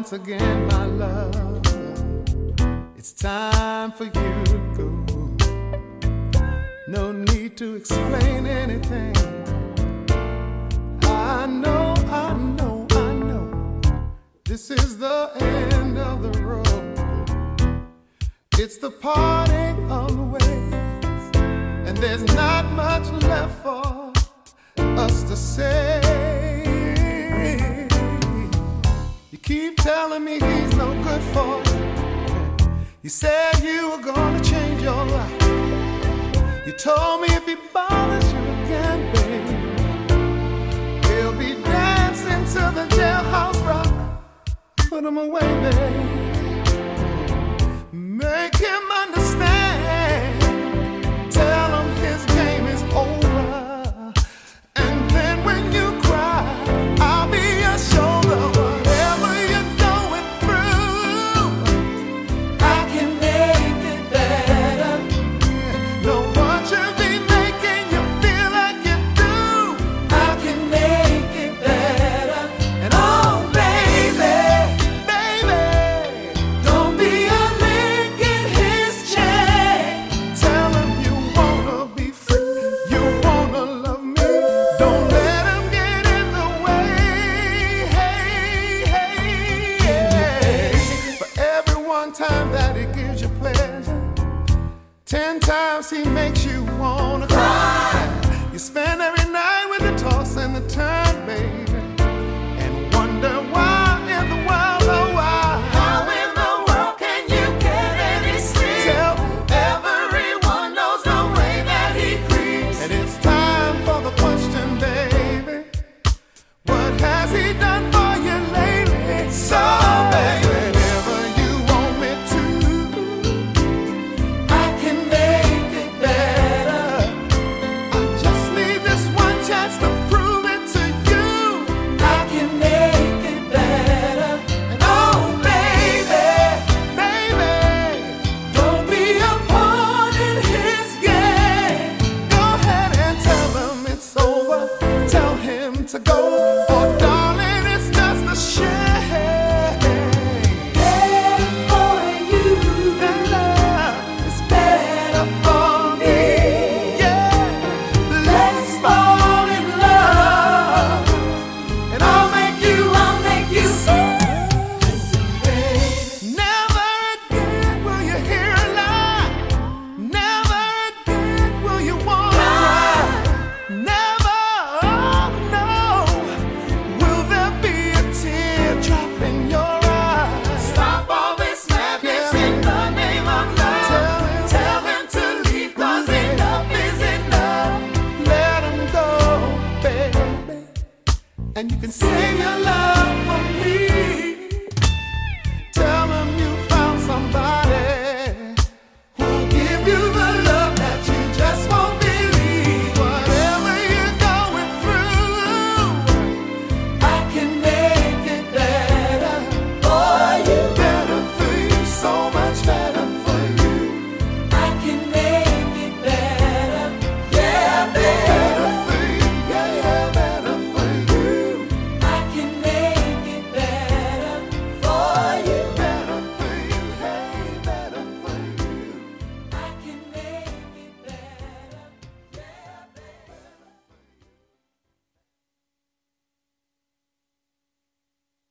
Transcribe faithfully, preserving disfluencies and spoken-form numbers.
once again, my love. It's time for you to go. No need to explain anything. I know, I know, I know. This is the end of the road. It's the parting of the ways, and there's not much left for us to say. You keep telling me he's no good for you. You said you were gonna change your life. You told me if he bothers you again, baby, he'll be dancing to the jailhouse rock. Put him away, baby. Make him understand. Tell him his game is over. And then when you cry, I'll be your shoulder. Whatever you're going through, I can make it better. No one should be making you feel like you do. I can make it better. And oh, baby, baby, don't be a link in his chain. Tell him you wanna be free, you wanna love me. Don't let him get in the way. Hey, hey, hey. For every one time that he gives you pleasure, ten times he makes you wanna cry. You spend every night with the toss and the turn, baby, and wonder why in the world, oh why. How in the world can you get any sleep? Tell everyone knows the way that he creeps. And it's time for the question, baby. What has he done for you lately? So, baby, whenever you want me to, I can make it better. I just need this one chance to prove it to you. I can make it better. And oh, baby, baby, don't be a pawn in his game. Go ahead and tell him it's over. Tell him to go. Oh, darling, it's just a shame. Better for you. Better. It's better for me. Yeah. Let's fall in love. And I'll make you, I'll make you see. Listen, baby. Never again will you hear a lie. Never again will you wanna cry. Never, oh no, will there be a teardrop in your eye. Stop all this madness in the name of love. Tell him to leave, 'cause enough is enough. Let him go, baby, and you can save your love for me.